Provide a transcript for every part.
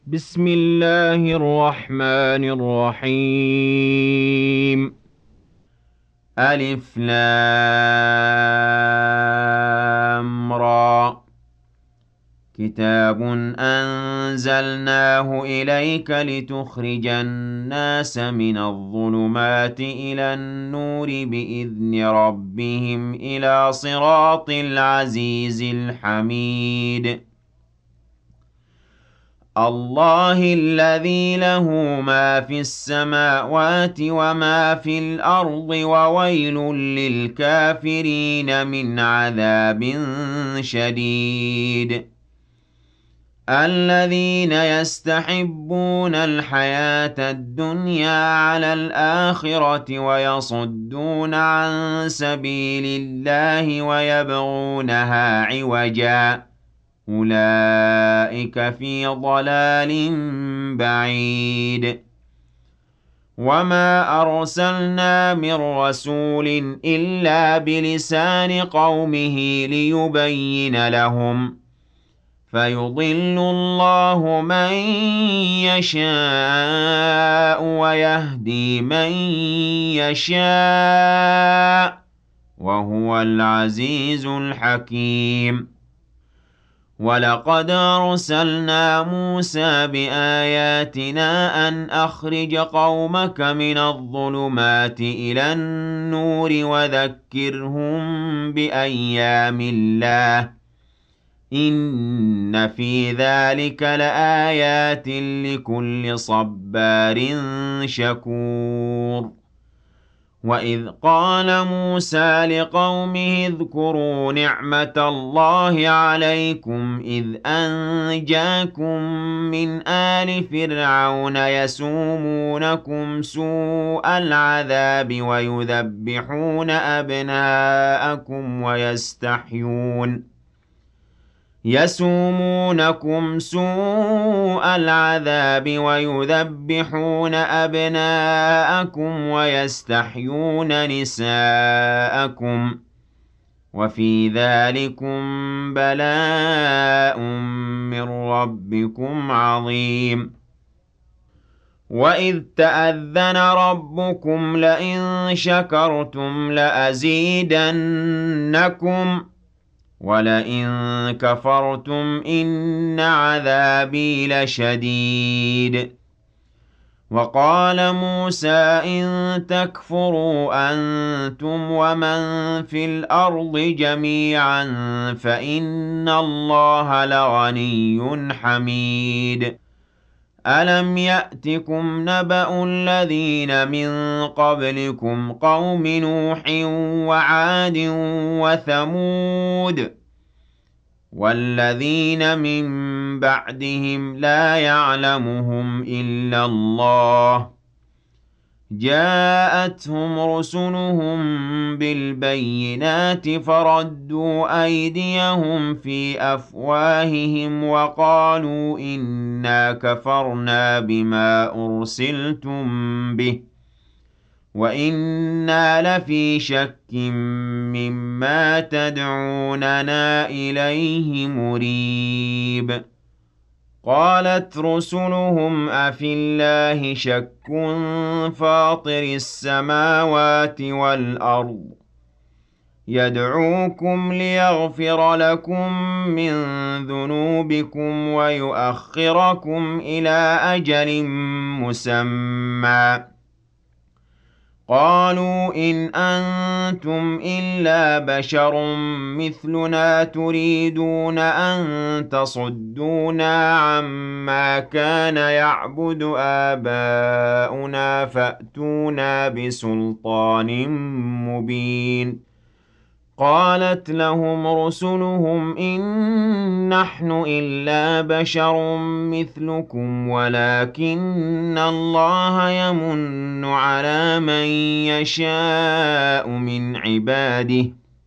بسم الله الرحمن الرحيم. ألف لام را. كتاب أنزلناه إليك لتخرج الناس من الظلمات إلى النور بإذن ربهم إلى صراط العزيز الحميد. الله الذي له ما في السماوات وما في الأرض وويل للكافرين من عذاب شديد. الذين يستحبون الحياة الدنيا على الآخرة ويصدون عن سبيل الله ويبغونها عوجا أولئك في ضلال بعيد. وما أرسلنا من رسول إلا بلسان قومه ليبين لهم فيضل الله من يشاء ويهدي من يشاء وهو العزيز الحكيم. ولقد أرسلنا موسى بآياتنا أن أخرج قومك من الظلمات إلى النور وذكرهم بأيام الله إن في ذلك لآيات لكل صبار شكور. وإذ قال موسى لقومه اذكروا نعمة الله عليكم إذ أنجاكم من آل فرعون يسومونكم سوء العذاب ويذبحون أبناءكم يسومونكم سوء العذاب ويذبحون أبناءكم ويستحيون نساءكم وفي ذلكم بلاء من ربكم عظيم. وإذ تأذن ربكم لئن شكرتم لأزيدنكم ولئن كفرتم إن عذابي لشديد. وقال موسى إن تكفروا أنتم ومن في الأرض جميعا فإن الله لغني حميد. ألم يأتكم نبأ الذين من قبلكم قوم نوح وعاد وثمود والذين من بعدهم لا يعلمهم إلا الله جاءتهم رسلهم بالبينات فردوا أيديهم في أفواههم وقالوا إنا كفرنا بما أرسلتم به وإنا لفي شك مما تدعوننا إليه مريب. قالت رسلهم أفي الله شك فاطر السماوات والأرض يدعوكم ليغفر لكم من ذنوبكم ويؤخركم إلى أجل مسمى قالوا إن أنتم إلا بشر مثلنا تريدون أن تصدونا عما كان يعبد آباؤنا فأتونا بسلطان مبين. قالت لهم رسلهم إن نحن إلا بشر مثلكم ولكن الله يمن على من يشاء من عباده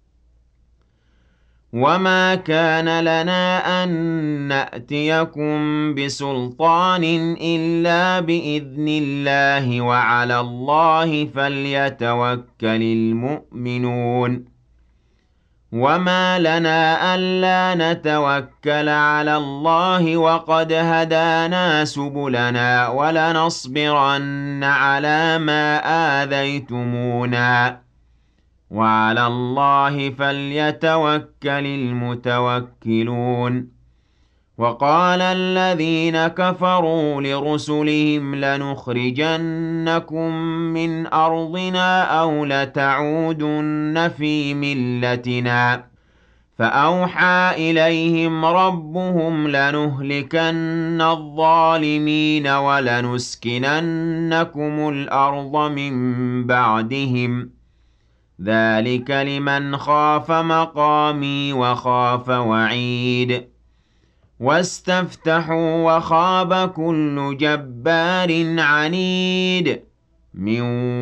وما كان لنا أن نأتيكم بسلطان إلا بإذن الله وعلى الله فليتوكل المؤمنون. وَمَا لَنَا أَلَّا نَتَوَكَّلَ عَلَى اللَّهِ وَقَدْ هَدَانَا سُبُلَنَا وَلَنَصْبِرَنَّ عَلَىٰ مَا آذَيْتُمُونَا وَعَلَى اللَّهِ فَلْيَتَوَكَّلِ الْمُتَوَكِّلُونَ وَقَالَ الَّذِينَ كَفَرُوا لِرُسُلِهِمْ لَنُخْرِجَنَّكُم مِّنْ أَرْضِنَا أَوْ لَتَعُودُنَّ فِي مِلَّتِنَا فَأَوْحَىٰ إِلَيْهِمْ رَبُّهُمْ لَنُهْلِكَنَّ الظَّالِمِينَ وَلَنُسْكِنَنَّكُمُ الْأَرْضَ مِن بَعْدِهِمْ ۚ ذَٰلِكَ لِمَنْ خَافَ مَقَامِي وَخَافَ وَعِيدِ وَاسْتَفْتَحُوا وَخَابَ كُلُّ جَبَّارٍ عَنِيدٍ مِّن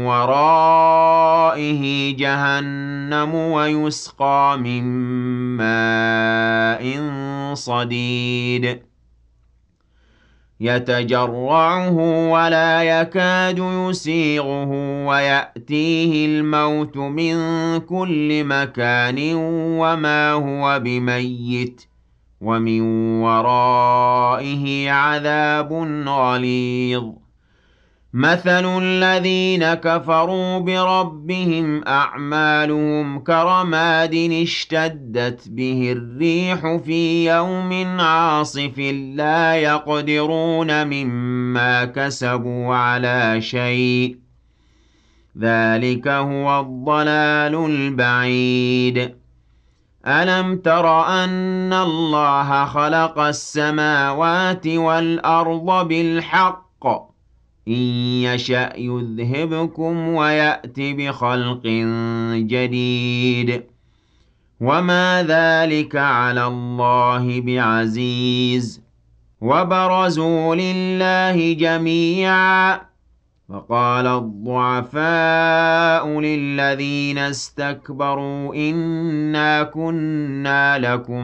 وَرَائِهِ جَهَنَّمُ وَيُسْقَىٰ مِن مَّاءٍ صَدِيدٍ يَتَجَرَّعُهُ وَلَا يَكَادُ يُسِيغُهُ وَيَأْتِيهِ الْمَوْتُ مِن كُلِّ مَكَانٍ وَمَا هُوَ بِمَيِّتٍ وَمِن وَرَائِهِ عَذَابٌ غَلِيظٌ مَثَلُ الَّذِينَ كَفَرُوا بِرَبِّهِمْ أَعْمَالُهُمْ كَرَمَادٍ اشْتَدَّتْ بِهِ الرِّيحُ فِي يَوْمٍ عَاصِفٍ لَّا يَقْدِرُونَ مِمَّا كَسَبُوا عَلَىٰ شَيْءٍ ۚ ذَٰلِكَ هُوَ الضَّلَالُ الْبَعِيدُ أَلَمْ تَرَ أَنَّ اللَّهَ خَلَقَ السَّمَاوَاتِ وَالْأَرْضَ بِالْحَقِّ ۚ إِن يَشَأْ يُذْهِبْكُمْ وَيَأْتِ بِخَلْقٍ جَدِيدٍ وَمَا ذَٰلِكَ عَلَى اللَّهِ بِعَزِيزٍ وَبَرَزُوا لِلَّهِ جَمِيعًا فَقَالَ الضُّعَفَاءُ لِلَّذِينَ اسْتَكْبَرُوا إِنَّا كُنَّا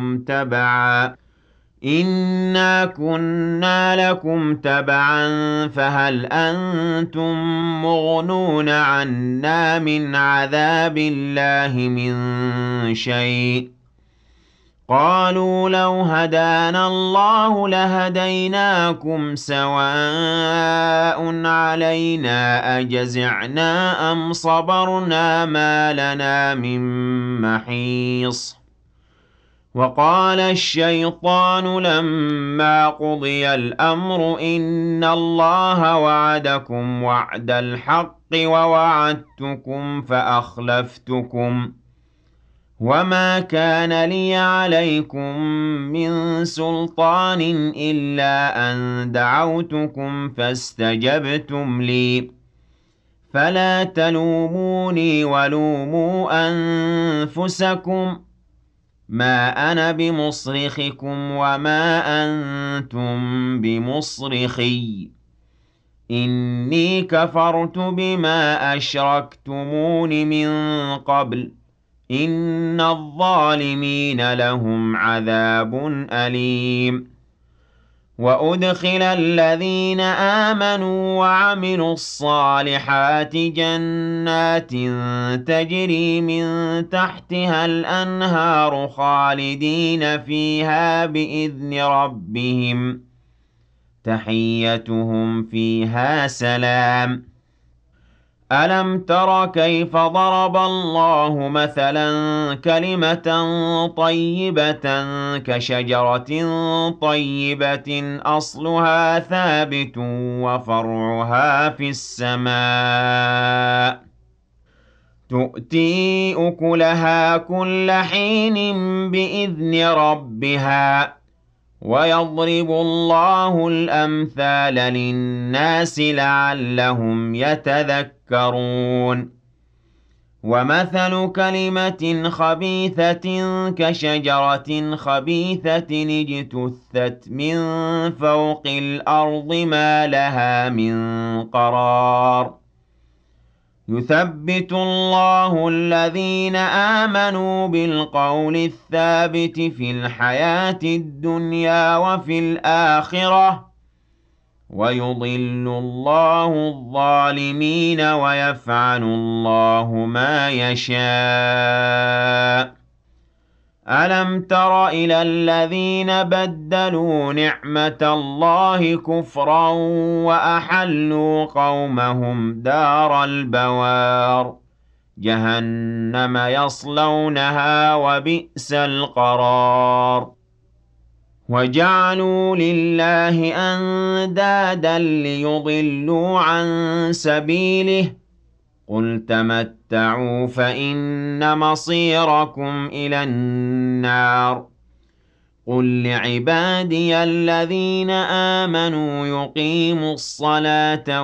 لَكُمْ تَبَعًا فَهَلْ أَنتُم مُّغْنُونَ عَنَّا مِنْ عَذَابِ اللَّهِ مِن شَيْءٍ ۚ قَالُوا لَوْ هَدَانَا اللَّهُ لَهَدَيْنَاكُمْ سَوَاءٌ عَلَيْنَا أَجَزِعْنَا أَمْ صَبَرْنَا مَا لَنَا مِن مَّحِيصٍ وَقَالَ الشَّيْطَانُ لَمَّا قُضِيَ الْأَمْرُ إِنَّ اللَّهَ وَعَدَكُمْ وَعْدَ الْحَقِّ وَوَعَدتُّكُمْ فَأَخْلَفْتُكُمْ ۖ وَمَا كَانَ لِيَ عَلَيْكُم مِّن سُلْطَانٍ إِلَّا أَن دَعَوْتُكُمْ فَاسْتَجَبْتُمْ لِي ۖ فَلَا تَلُومُونِي وَلُومُوا أَنفُسَكُم ۖ مَّا أَنَا بِمُصْرِخِكُمْ وَمَا أَنتُم بِمُصْرِخِيَّ ۖ إِنِّي كَفَرْتُ بِمَا أَشْرَكْتُمُونِ مِن قَبْلُ ۗ إِنَّ الظَّالِمِينَ لَهُمْ عَذَابٌ أَلِيمٌ وَأُدْخِلَ الَّذِينَ آمَنُوا وَعَمِلُوا الصَّالِحَاتِ جَنَّاتٍ تَجْرِي مِن تَحْتِهَا الْأَنْهَارُ خَالِدِينَ فِيهَا بِإِذْنِ رَبِّهِمْ ۖ تَحِيَّتُهُمْ فِيهَا سَلَامٌ أَلَمْ تَرَ كَيْفَ ضَرَبَ اللَّهُ مَثَلًا كَلِمَةً طَيِّبَةً كَشَجَرَةٍ طَيِّبَةٍ أَصْلُهَا ثَابِتٌ وَفَرْعُهَا فِي السَّمَاءِ تُؤْتِي أُكُلَهَا كُلَّ حِينٍ بِإِذْنِ رَبِّهَا ۗ وَيَضْرِبُ اللَّهُ الْأَمْثَالَ لِلنَّاسِ لَعَلَّهُمْ يَتَذَكَّرُونَ وَمَثَلُ كَلِمَةٍ خَبِيثَةٍ كَشَجَرَةٍ خَبِيثَةٍ اجْتُثَّتْ مِن فَوْقِ الْأَرْضِ مَا لَهَا مِن قَرَارٍ يُثَبِّتُ اللَّهُ الَّذِينَ آمَنُوا بِالْقَوْلِ الثَّابِتِ فِي الْحَيَاةِ الدُّنْيَا وَفِي الْآخِرَةِ ۖ وَيُضِلُّ اللَّهُ الظَّالِمِينَ وَيَفْعَلُ اللَّهُ مَا يَشَاءُ أَلَمْ تَرَ إِلَى الَّذِينَ بَدَّلُوا نِعْمَةَ اللَّهِ كُفْرًا وَأَحَلُّوا قَوْمَهُمْ دَارَ الْبَوَارِ جَهَنَّمَ يَصْلَوْنَهَا ۖ وَبِئْسَ الْقَرَارُ وَجَعَلُوا لِلَّهِ أَندَادًا لِّيُضِلُّوا عَن سَبِيلِهِ ۗ قُلْ تَمَتَّعُوا فَإِنَّ مَصِيرَكُمْ إِلَى النَّارِ قُل لِّعِبَادِيَ الَّذِينَ آمَنُوا يُقِيمُوا الصَّلَاةَ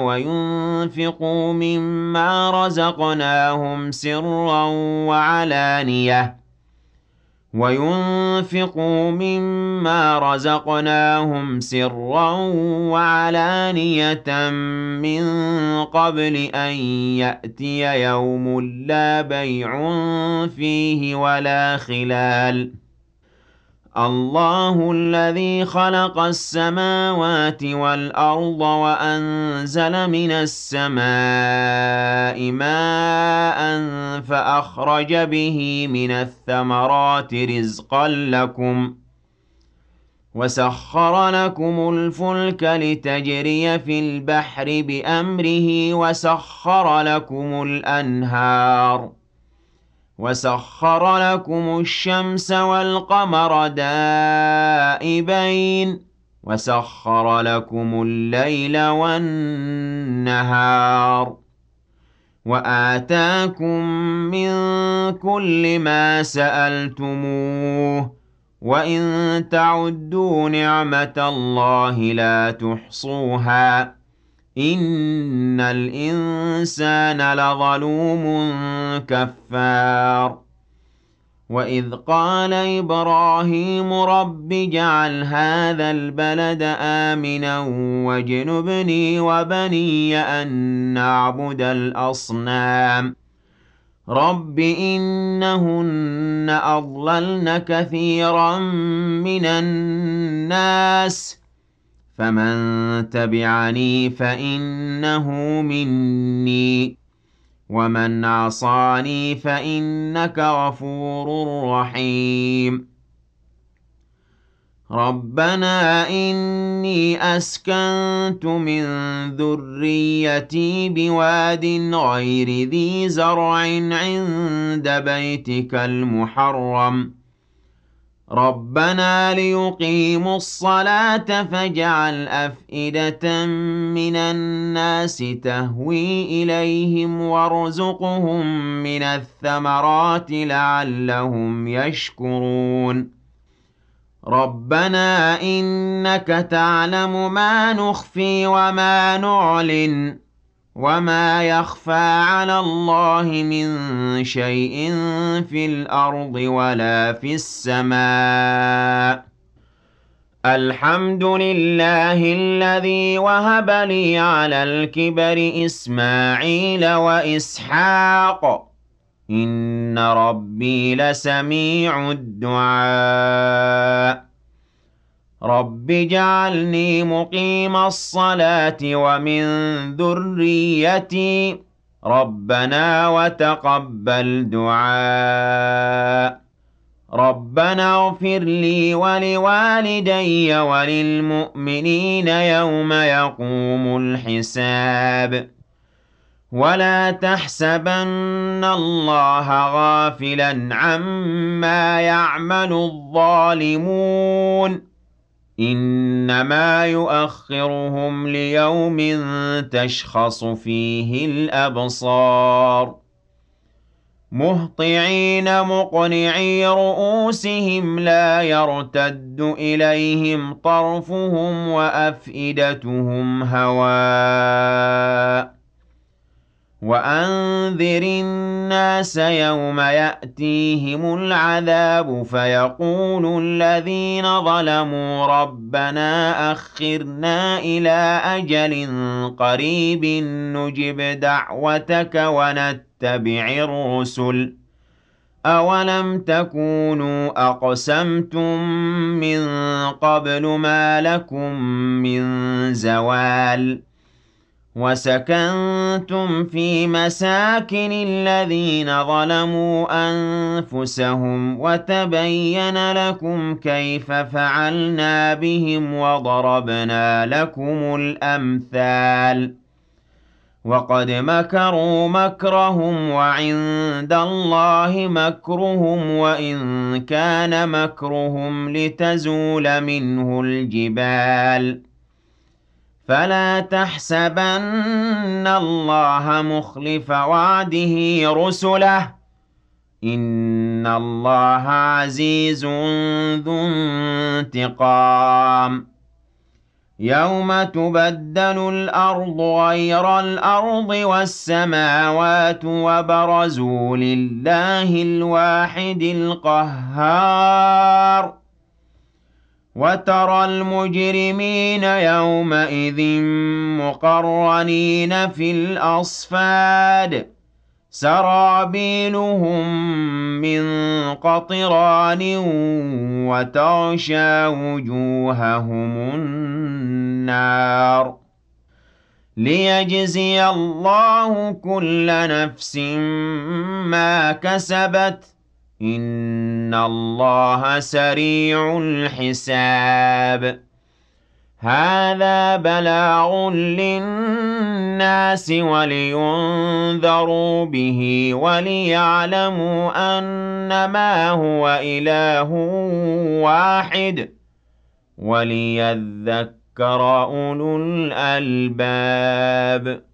وَيُنفِقُوا مِمَّا رَزَقْنَاهُمْ سِرًّا وَعَلَانِيَةً مِّن قَبْلِ أَن يَأْتِيَ يَوْمٌ لَّا بَيْعٌ فِيهِ وَلَا خِلَالٌ اللَّهُ الَّذِي خَلَقَ السَّمَاوَاتِ وَالْأَرْضَ وَأَنزَلَ مِنَ السَّمَاءِ مَاءً فَأَخْرَجَ بِهِ مِنَ الثَّمَرَاتِ رِزْقًا لَّكُمْ وَسَخَّرَ لَكُمُ الْفُلْكَ لِتَجْرِيَ فِي الْبَحْرِ بِأَمْرِهِ وَسَخَّرَ لَكُمُ الْأَنْهَارَ وَسَخَّرَ لَكُمُ الشَّمْسَ وَالْقَمَرَ دَائِبَيْنِ وَسَخَّرَ لَكُمُ اللَّيْلَ وَالنَّهَارَ وَآتَاكُم مِّن كُلِّ مَا سَأَلْتُمُوهُ ۚ وَإِن تَعُدُّوا نِعْمَةَ اللَّهِ لَا تُحْصُوهَا ۗ إِنَّ الْإِنسَانَ لَظَلُومٌ كَفَّارٌ وَإِذْ قَالَ إِبْرَاهِيمُ رَبِّ اجْعَلْ هَٰذَا الْبَلَدَ آمِنًا وَاجْنُبْنِي وَبَنِيَّ أَن نَّعْبُدَ الْأَصْنَامَ رَبِّ إِنَّهُنَّ أَضْلَلْنَ كَثِيرًا مِّنَ النَّاسِ ۖ فَمَن تَبِعَنِي فَإِنَّهُ مِنِّي ۖ وَمَنْ عَصَانِي فَإِنَّكَ غَفُورٌ رَّحِيمٌ رَبَّنَا إِنِّي أَسْكَنتُ مِن ذُرِّيَّتِي بِوَادٍ غَيْرِ ذِي زَرْعٍ عِندَ بَيْتِكَ الْمُحَرَّمِ رَبَّنَا لِيُقِيمُوا الصَّلَاةَ فَاجْعَلْ أَفْئِدَةً مِّنَ النَّاسِ تَهْوِي إِلَيْهِمْ وَارْزُقْهُم مِّنَ الثَّمَرَاتِ لَعَلَّهُمْ يَشْكُرُونَ رَبَّنَا إِنَّكَ تَعْلَمُ مَا نُخْفِي وَمَا نُعْلِنُ وَمَا يَخْفَىٰ عَلَى اللَّهِ مِن شَيْءٍ فِي الْأَرْضِ وَلَا فِي السَّمَاءِ الْحَمْدُ لِلَّهِ الَّذِي وَهَبَ لِي عَلَى الْكِبَرِ إِسْمَاعِيلَ وَإِسْحَاقَ ۚ إِنَّ رَبِّي لَسَمِيعُ الدُّعَاءِ رَبِّ اجْعَلْنِي مُقِيمَ الصَّلَاةِ وَمِن ذُرِّيَّتِي ۚ رَبَّنَا وَتَقَبَّلْ دُعَاءِ رَبَّنَا اغْفِرْ لِي وَلِوَالِدَيَّ وَلِلْمُؤْمِنِينَ يَوْمَ يَقُومُ الْحِسَابُ وَلَا تَحْسَبَنَّ اللَّهَ غَافِلًا عَمَّا يَعْمَلُ الظَّالِمُونَ ۚ إِنَّمَا يُؤَخِّرُهُمْ لِيَوْمٍ تَشْخَصُ فِيهِ الْأَبْصَارُ مُهْطِعِينَ مُقْنِعِي رُءُوسِهِمْ لَا يَرْتَدُّ إِلَيْهِمْ طَرْفُهُمْ وَأَفْئِدَتُهُمْ هَوَاءٌ وَأَنذِرِ النَّاسَ يَوْمَ يَأْتِيهِمُ الْعَذَابُ فَيَقُولُ الَّذِينَ ظَلَمُوا رَبَّنَا أَخِّرْنَا إِلَىٰ أَجَلٍ قَرِيبٍ نُّجِبْ دَعْوَتَكَ وَنَتَّبِعِ الرُّسُلَ ۗ أَوَلَمْ تَكُونُوا أَقْسَمْتُم مِّن قَبْلُ مَا لَكُم مِّن زَوَالٍ وَسَكَنتُمْ فِي مَسَاكِنِ الَّذِينَ ظَلَمُوا أَنفُسَهُمْ وَتَبَيَّنَ لَكُمْ كَيْفَ فَعَلْنَا بِهِمْ وَضَرَبْنَا لَكُمُ الْأَمْثَالَ وَقَدْ مَكَرُوا مَكْرَهُمْ وَعِندَ اللَّهِ مَكْرُهُمْ وَإِن كَانَ مَكْرُهُمْ لِتَزُولَ مِنْهُ الْجِبَالُ فَلَا تَحْسَبَنَّ اللَّهَ مُخْلِفَ وَعْدِهِ رُسُلَهُ ۗ إِنَّ اللَّهَ عَزِيزٌ ذُو انتِقَامٍ يَوْمَ تُبَدَّلُ الْأَرْضُ غَيْرَ الْأَرْضِ وَالسَّمَاوَاتُ وَبَرَزُوا لِلَّهِ الْوَاحِدِ الْقَهَّارِ وَتَرَى الْمُجْرِمِينَ يَوْمَئِذٍ مُّقَرَّنِينَ فِي الْأَصْفَادِ سَرَابِيلُهُم مِّن قَطِرَانٍ وَتَغْشَىٰ وُجُوهَهُمُ النَّارُ لِيَجْزِيَ اللَّهُ كُلَّ نَفْسٍ مَّا كَسَبَتْ ۚ إِنَّ اللَّهَ سَرِيعُ الْحِسَابِ هَٰذَا بَلَاغٌ لِّلنَّاسِ وَلِيُنذَرُوا بِهِ وَلِيَعْلَمُوا أَنَّمَا هُوَ إِلَٰهٌ وَاحِدٌ وَلِيَذَّكَّرَ أُولُو الْأَلْبَابِ